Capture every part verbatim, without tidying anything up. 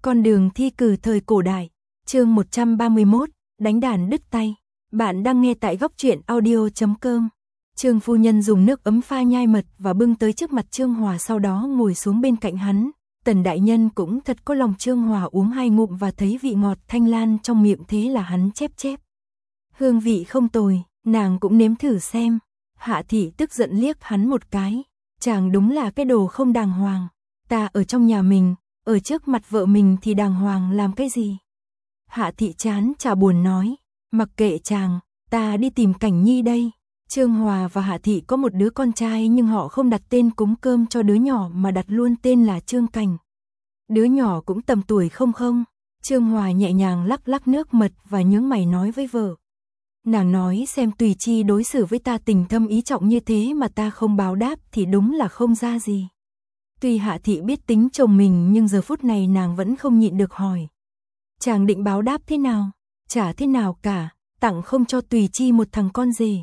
Con đường thi cử thời cổ đại, chương một trăm ba mươi mốt, đánh đàn đứt tay. Bạn đang nghe tại góc truyện audio chấm com. Trương phu nhân dùng nước ấm pha nhai mật và bưng tới trước mặt Trương Hòa, sau đó ngồi xuống bên cạnh hắn. Tần đại nhân cũng thật có lòng. Trương Hòa uống hai ngụm và thấy vị ngọt thanh lan trong miệng, thế là hắn chép chép. Hương vị không tồi, nàng cũng nếm thử xem. Hạ thị tức giận liếc hắn một cái. Chàng đúng là cái đồ không đàng hoàng. Ta ở trong nhà mình, ở trước mặt vợ mình thì đàng hoàng làm cái gì? Hạ thị chán chả buồn nói, mặc kệ chàng, ta đi tìm Cảnh Nhi đây. Trương Hòa và Hạ thị có một đứa con trai, nhưng họ không đặt tên cúng cơm cho đứa nhỏ mà đặt luôn tên là Trương Cảnh. Đứa nhỏ cũng tầm tuổi không không. Trương Hòa nhẹ nhàng lắc lắc nước mật và nhướng mày nói với vợ. Nàng nói xem Tùy Chi đối xử với ta tình thâm ý trọng như thế mà ta không báo đáp thì đúng là không ra gì. Tuy Hạ thị biết tính chồng mình, nhưng giờ phút này nàng vẫn không nhịn được hỏi. Chàng định báo đáp thế nào? Chả thế nào cả, tặng không cho Tùy Chi một thằng con rể.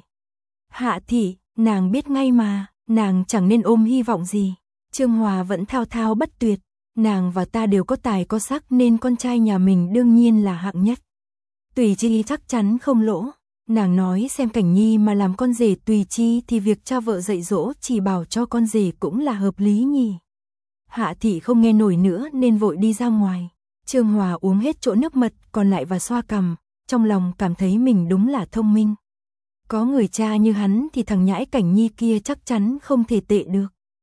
Hạ thị, nàng biết ngay mà, nàng chẳng nên ôm hy vọng gì. Trương Hòa vẫn thao thao bất tuyệt, nàng và ta đều có tài có sắc nên con trai nhà mình đương nhiên là hạng nhất. Tùy Chi chắc chắn không lỗ. Nàng nói xem Cảnh Nhi mà làm con rể Tùy Chi thì việc cha vợ dạy dỗ chỉ bảo cho con rể cũng là hợp lý nhỉ. Hạ thị không nghe nổi nữa nên vội đi ra ngoài. Trương Hòa uống hết chỗ nước mật còn lại và xoa cằm, trong lòng cảm thấy mình đúng là thông minh. Có người cha như hắn thì thằng nhãi Cảnh Nhi kia chắc chắn không thể tệ được.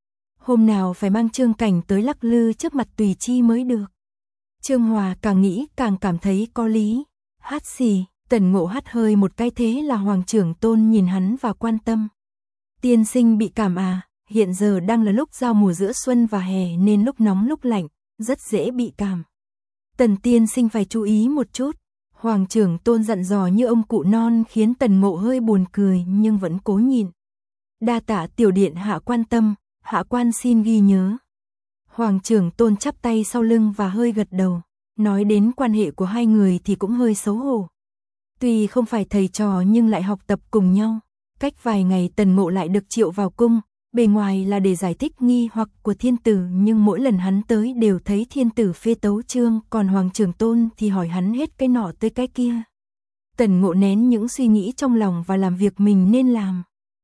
Hôm nào phải mang Trương Cảnh tới lắc lư trước mặt Tùy Chi mới được. Trương Hòa càng nghĩ càng cảm thấy có lý. Hát xì, Tần Ngộ hắt hơi một cái, thế là Hoàng trưởng tôn nhìn hắn và quan tâm. Tiên sinh bị cảm à? Hiện giờ đang là lúc giao mùa giữa xuân và hè nên lúc nóng lúc lạnh, rất dễ bị cảm. Tần tiên sinh phải chú ý một chút. Hoàng trưởng tôn dặn dò như ông cụ non, khiến Tần Ngộ hơi buồn cười nhưng vẫn cố nhịn. Đa tạ tiểu điện hạ quan tâm, hạ quan xin ghi nhớ. Hoàng trưởng tôn chắp tay sau lưng và hơi gật đầu. Nói đến quan hệ của hai người thì cũng hơi xấu hổ. Tuy không phải thầy trò nhưng lại học tập cùng nhau. Cách vài ngày Tần Ngộ lại được triệu vào cung. Bề ngoài là để giải thích nghi hoặc của thiên tử, nhưng mỗi lần hắn tới đều thấy thiên tử phê tấu chương, còn Hoàng trưởng tôn thì hỏi hắn hết cái nọ tới cái kia. Tần Ngộ nén những suy nghĩ trong lòng và làm việc mình nên làm.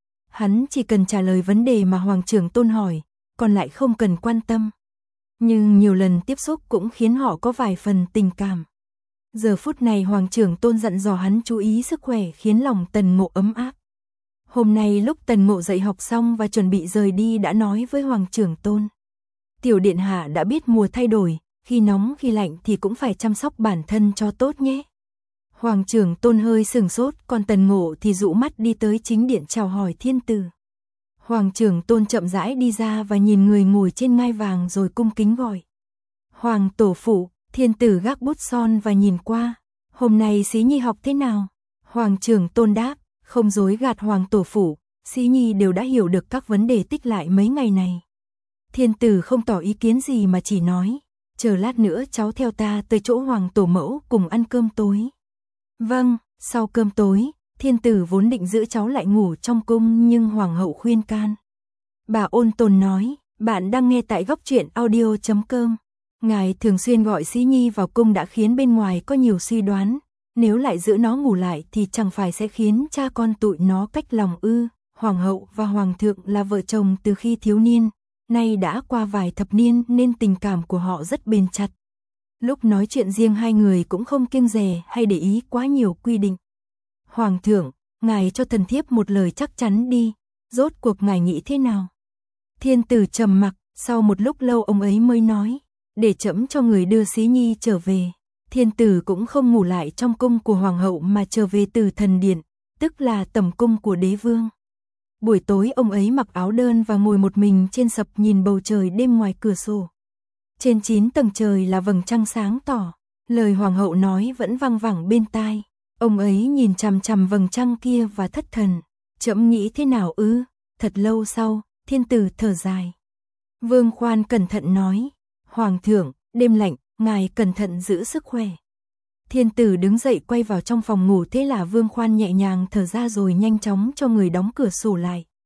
Hắn chỉ cần trả lời vấn đề mà Hoàng trưởng tôn hỏi, còn lại không cần quan tâm. Nhưng nhiều lần tiếp xúc cũng khiến họ có vài phần tình cảm. Giờ phút này Hoàng trưởng tôn dặn dò hắn chú ý sức khỏe khiến lòng Tần Ngộ ấm áp. Hôm nay lúc Tần Ngộ dạy học xong và chuẩn bị rời đi đã nói với Hoàng trưởng tôn. Tiểu điện hạ đã biết mùa thay đổi, khi nóng khi lạnh thì cũng phải chăm sóc bản thân cho tốt nhé. Hoàng trưởng tôn hơi sừng sốt, còn Tần Ngộ thì dụ mắt đi tới chính điện chào hỏi thiên tử. Hoàng trưởng tôn chậm rãi đi ra và nhìn người ngồi trên ngai vàng rồi cung kính gọi. Hoàng tổ phụ. Thiên tử gác bút son và nhìn qua. Hôm nay Xí Nhi học thế nào? Hoàng trưởng tôn đáp, không dối gạt Hoàng tổ phụ, Xí Nhi đều đã hiểu được các vấn đề tích lại mấy ngày này. Thiên tử không tỏ ý kiến gì mà chỉ nói, chờ lát nữa cháu theo ta tới chỗ Hoàng tổ mẫu cùng ăn cơm tối. Vâng, sau cơm tối, thiên tử vốn định giữ cháu lại ngủ trong cung nhưng Hoàng hậu khuyên can. Bà ôn tồn nói, bạn đang nghe tại góc truyện audio chấm com. Ngài thường xuyên gọi Xí Nhi vào cung đã khiến bên ngoài có nhiều suy đoán, nếu lại giữ nó ngủ lại thì chẳng phải sẽ khiến cha con tụi nó cách lòng ư? Hoàng hậu và hoàng thượng là vợ chồng từ khi thiếu niên, nay đã qua vài thập niên nên tình cảm của họ rất bền chặt. Lúc nói chuyện riêng hai người cũng không kiêng dè hay để ý quá nhiều quy định. Hoàng thượng, ngài cho thần thiếp một lời chắc chắn đi, rốt cuộc ngài nghĩ thế nào? Thiên tử trầm mặc, sau một lúc lâu ông ấy mới nói. Để trẫm cho người đưa Xí Nhi trở về. Thiên tử cũng không ngủ lại trong cung của hoàng hậu mà trở về từ thần điện, tức là tẩm cung của đế vương. Buổi tối ông ấy mặc áo đơn và ngồi một mình trên sập nhìn bầu trời đêm ngoài cửa sổ. Trên chín tầng trời là vầng trăng sáng tỏ, lời hoàng hậu nói vẫn vang vẳng bên tai. Ông ấy nhìn chằm chằm vầng trăng kia và thất thần. Trẫm nghĩ thế nào ư? Thật lâu sau, thiên tử thở dài. Vương Khoan cẩn thận nói. Hoàng thượng, đêm lạnh, ngài cẩn thận giữ sức khỏe. Thiên tử đứng dậy quay vào trong phòng ngủ, thế là Vương Khoan nhẹ nhàng thở ra rồi nhanh chóng cho người đóng cửa sổ lại.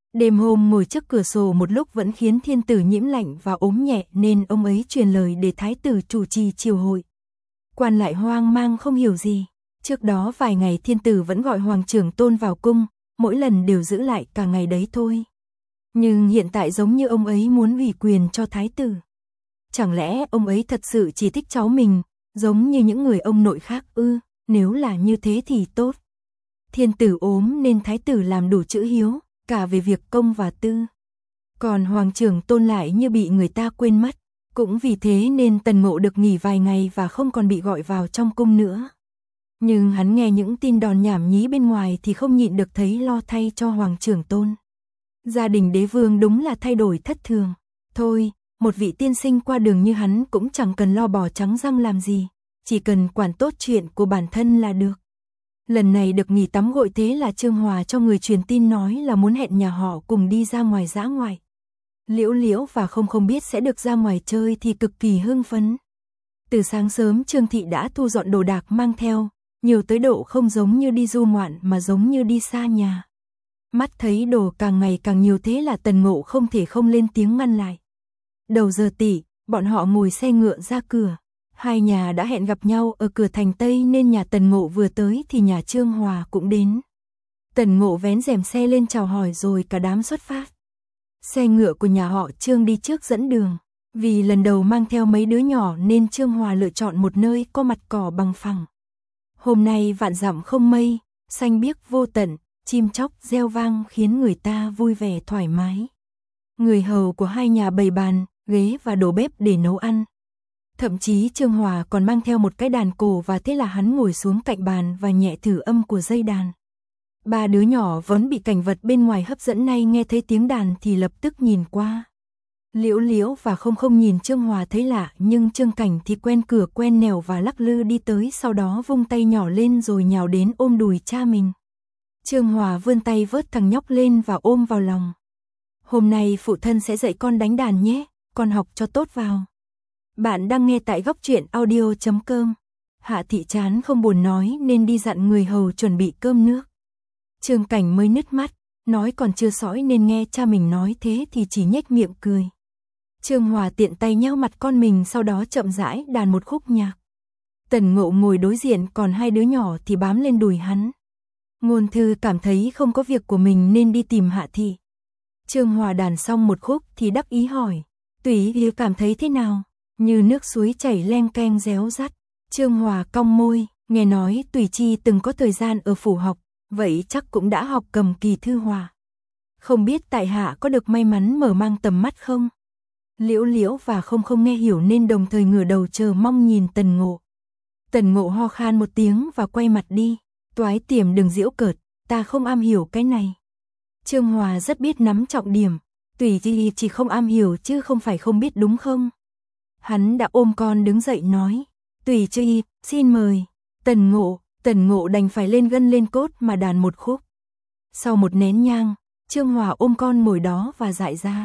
Đêm hôm ngồi trước cửa sổ một lúc vẫn khiến thiên tử nhiễm lạnh và ốm nhẹ nên ông ấy truyền lời để thái tử chủ trì triều hội. Quan lại hoang mang không hiểu gì. Trước đó vài ngày thiên tử vẫn gọi Hoàng Trưởng Tôn vào cung, mỗi lần đều giữ lại cả ngày đấy thôi. Nhưng hiện tại giống như ông ấy muốn ủy quyền cho thái tử. Chẳng lẽ ông ấy thật sự chỉ thích cháu mình, giống như những người ông nội khác ư? Nếu là như thế thì tốt. Thiên tử ốm nên thái tử làm đủ chữ hiếu, cả về việc công và tư. Còn Hoàng Trưởng Tôn lại như bị người ta quên mất. Cũng vì thế nên Tần Ngộ được nghỉ vài ngày và không còn bị gọi vào trong cung nữa. Nhưng hắn nghe những tin đồn nhảm nhí bên ngoài thì không nhịn được thấy lo thay cho Hoàng Trưởng Tôn. Gia đình đế vương đúng là thay đổi thất thường. Thôi, một vị tiên sinh qua đường như hắn cũng chẳng cần lo bò trắng răng làm gì, chỉ cần quản tốt chuyện của bản thân là được. Lần này được nghỉ tắm gội thế là Trương Hòa cho người truyền tin nói là muốn hẹn nhà họ cùng đi ra ngoài dã ngoại. Liễu Liễu và không không biết sẽ được ra ngoài chơi thì cực kỳ hưng phấn. Từ sáng sớm Trương Thị đã thu dọn đồ đạc mang theo, nhiều tới độ không giống như đi du ngoạn mà giống như đi xa nhà. Mắt thấy đồ càng ngày càng nhiều thế là Tần Ngộ không thể không lên tiếng ngăn lại. Đầu giờ tỉ, bọn họ ngồi xe ngựa ra cửa. Hai nhà đã hẹn gặp nhau ở cửa thành Tây nên nhà Tần Ngộ vừa tới thì nhà Trương Hòa cũng đến. Tần Ngộ vén rèm xe lên chào hỏi rồi cả đám xuất phát. Xe ngựa của nhà họ Trương đi trước dẫn đường. Vì lần đầu mang theo mấy đứa nhỏ nên Trương Hòa lựa chọn một nơi có mặt cỏ bằng phẳng. Hôm nay vạn dặm không mây, xanh biếc vô tận, chim chóc reo vang khiến người ta vui vẻ thoải mái. Người hầu của hai nhà bày bàn, ghế và đồ bếp để nấu ăn. Thậm chí Trương Hòa còn mang theo một cái đàn cổ và thế là hắn ngồi xuống cạnh bàn và nhẹ thử âm của dây đàn. Ba đứa nhỏ vốn bị cảnh vật bên ngoài hấp dẫn nay nghe thấy tiếng đàn thì lập tức nhìn qua. Liễu Liễu và không không nhìn Trương Hòa thấy lạ nhưng Trương Cảnh thì quen cửa quen nẻo và lắc lư đi tới sau đó vung tay nhỏ lên rồi nhào đến ôm đùi cha mình. Trương Hòa vươn tay vớt thằng nhóc lên và ôm vào lòng. Hôm nay phụ thân sẽ dạy con đánh đàn nhé, con học cho tốt vào. Bạn đang nghe tại góc truyện audio chấm com. Hạ Thị chán không buồn nói nên đi dặn người hầu chuẩn bị cơm nước. Trương Cảnh mới nứt mắt, nói còn chưa sõi nên nghe cha mình nói thế thì chỉ nhếch miệng cười. Trương Hòa tiện tay nheo mặt con mình sau đó chậm rãi đàn một khúc nhạc. Tần Ngộ ngồi đối diện còn hai đứa nhỏ thì bám lên đùi hắn. Ngôn Thư cảm thấy không có việc của mình nên đi tìm Hạ Thị. Trương Hòa đàn xong một khúc thì đắc ý hỏi, Tùy Hiếu cảm thấy thế nào? Như nước suối chảy len keng réo rắt. Trương Hòa cong môi, nghe nói Tùy Chi từng có thời gian ở phủ học, vậy chắc cũng đã học cầm kỳ thư họa. Không biết tại hạ có được may mắn mở mang tầm mắt không? Liễu Liễu và không không nghe hiểu nên đồng thời ngửa đầu chờ mong nhìn Tần Ngộ. Tần Ngộ ho khan một tiếng và quay mặt đi. Toái Tiềm đừng giễu cợt, ta không am hiểu cái này. Trương Hòa rất biết nắm trọng điểm. Tùy Chi chỉ không am hiểu chứ không phải không biết đúng không? Hắn đã ôm con đứng dậy nói. Tùy Chi, xin mời. Tần Ngộ, Tần Ngộ đành phải lên gân lên cốt mà đàn một khúc. Sau một nén nhang, Trương Hòa ôm con ngồi đó và dại ra.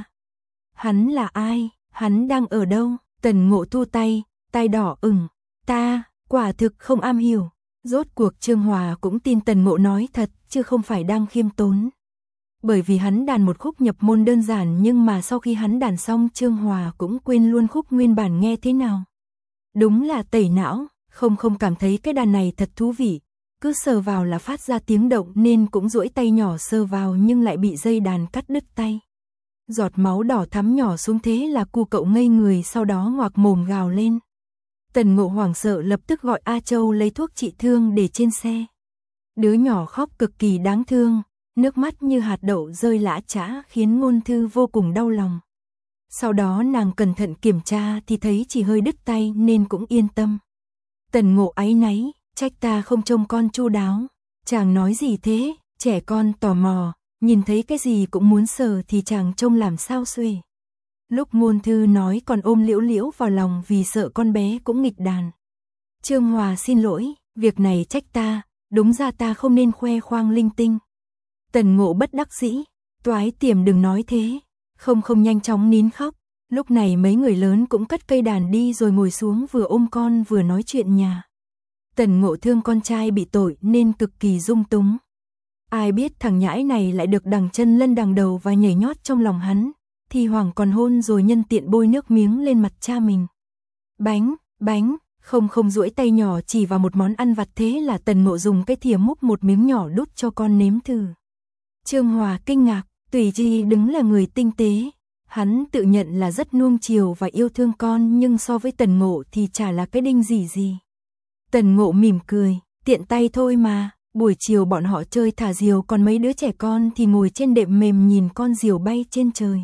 Hắn là ai? Hắn đang ở đâu? Tần Ngộ thu tay, tay đỏ ửng. Ta, quả thực không am hiểu. Rốt cuộc Trương Hòa cũng tin Tần Ngộ nói thật chứ không phải đang khiêm tốn. Bởi vì hắn đàn một khúc nhập môn đơn giản nhưng mà sau khi hắn đàn xong Trương Hòa cũng quên luôn khúc nguyên bản nghe thế nào. Đúng là tẩy não, không không cảm thấy cái đàn này thật thú vị. Cứ sờ vào là phát ra tiếng động nên cũng duỗi tay nhỏ sờ vào nhưng lại bị dây đàn cắt đứt tay. Giọt máu đỏ thắm nhỏ xuống thế là cu cậu ngây người sau đó ngoạc mồm gào lên. Tần Ngộ hoảng sợ lập tức gọi A Châu lấy thuốc trị thương để trên xe. Đứa nhỏ khóc cực kỳ đáng thương, nước mắt như hạt đậu rơi lã chã khiến Ngôn Thư vô cùng đau lòng. Sau đó nàng cẩn thận kiểm tra thì thấy chỉ hơi đứt tay nên cũng yên tâm. Tần Ngộ áy náy, trách ta không trông con chu đáo. Chàng nói gì thế, trẻ con tò mò, nhìn thấy cái gì cũng muốn sờ thì chàng trông làm sao xuể. Lúc Ngôn Thư nói còn ôm Liễu Liễu vào lòng vì sợ con bé cũng nghịch đàn. Trương Hòa xin lỗi, việc này trách ta, đúng ra ta không nên khoe khoang linh tinh. Tần Ngộ bất đắc dĩ, Toái Tiềm đừng nói thế, không không nhanh chóng nín khóc. Lúc này mấy người lớn cũng cất cây đàn đi rồi ngồi xuống vừa ôm con vừa nói chuyện nhà. Tần Ngộ thương con trai bị tội nên cực kỳ dung túng. Ai biết thằng nhãi này lại được đằng chân lân đằng đầu và nhảy nhót trong lòng hắn, thì Hoàng còn hôn rồi nhân tiện bôi nước miếng lên mặt cha mình. Bánh, bánh, không không duỗi tay nhỏ chỉ vào một món ăn vặt, thế là Tần Ngộ dùng cái thìa múc một miếng nhỏ đút cho con nếm thử. Trương Hòa kinh ngạc, Tùy Chi đứng là người tinh tế. Hắn tự nhận là rất nuông chiều và yêu thương con, nhưng so với Tần Ngộ thì chả là cái đinh gì gì. Tần Ngộ mỉm cười, tiện tay thôi mà, buổi chiều bọn họ chơi thả diều, còn mấy đứa trẻ con thì ngồi trên đệm mềm nhìn con diều bay trên trời.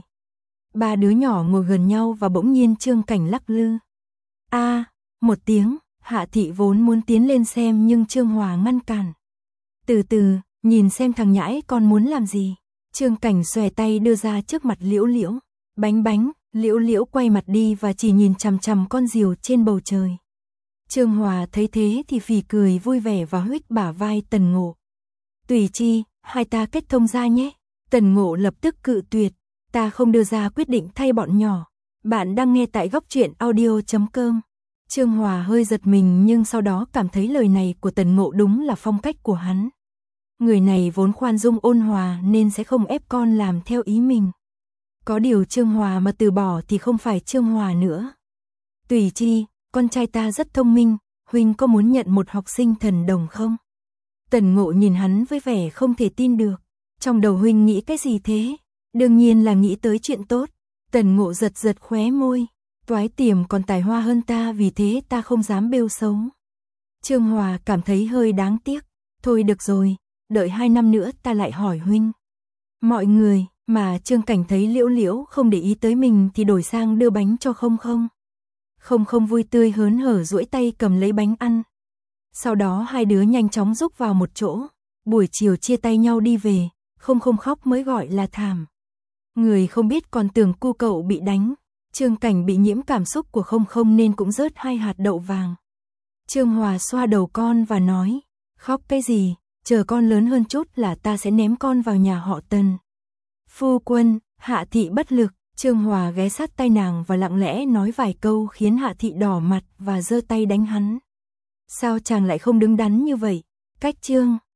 Ba đứa nhỏ ngồi gần nhau và bỗng nhiên Trương Cảnh lắc lư. A, à, một tiếng, Hạ Thị vốn muốn tiến lên xem nhưng Trương Hòa ngăn cản. Từ từ, nhìn xem thằng nhãi con muốn làm gì. Trương Cảnh xòe tay đưa ra trước mặt Liễu Liễu. Bánh bánh, Liễu Liễu quay mặt đi và chỉ nhìn chằm chằm con diều trên bầu trời. Trương Hòa thấy thế thì phì cười vui vẻ và huých bả vai Tần Ngộ. Tùy Chi, hai ta kết thông ra nhé. Tần Ngộ lập tức cự tuyệt. Ta không đưa ra quyết định thay bọn nhỏ. Bạn đang nghe tại góc truyện audio chấm com. Trương Hòa hơi giật mình nhưng sau đó cảm thấy lời này của Tần Ngộ đúng là phong cách của hắn. Người này vốn khoan dung ôn hòa nên sẽ không ép con làm theo ý mình. Có điều Trương Hòa mà từ bỏ thì không phải Trương Hòa nữa. Tùy Chi, con trai ta rất thông minh, huynh có muốn nhận một học sinh thần đồng không? Tần Ngộ nhìn hắn với vẻ không thể tin được. Trong đầu huynh nghĩ cái gì thế? Đương nhiên là nghĩ tới chuyện tốt. Tần Ngộ giật giật khóe môi. Toái Tiềm còn tài hoa hơn ta, vì thế ta không dám bêu xấu. Trương Hòa cảm thấy hơi đáng tiếc. Thôi được rồi, đợi hai năm nữa ta lại hỏi huynh. Mọi người, mà Trương Cảnh thấy Liễu Liễu không để ý tới mình thì đổi sang đưa bánh cho Không Không. Không Không vui tươi hớn hở duỗi tay cầm lấy bánh ăn. Sau đó hai đứa nhanh chóng rúc vào một chỗ. Buổi chiều chia tay nhau đi về, Không Không khóc mới gọi là thảm. Người không biết còn tưởng cu cậu bị đánh. Trương Cảnh bị nhiễm cảm xúc của Không Không nên cũng rớt hai hạt đậu vàng. Trương Hòa xoa đầu con và nói, khóc cái gì, chờ con lớn hơn chút là ta sẽ ném con vào nhà họ Tần. Phu quân, Hạ Thị bất lực. Trương Hòa ghé sát tay nàng và lặng lẽ nói vài câu khiến Hạ Thị đỏ mặt và giơ tay đánh hắn. Sao chàng lại không đứng đắn như vậy? Cách Trương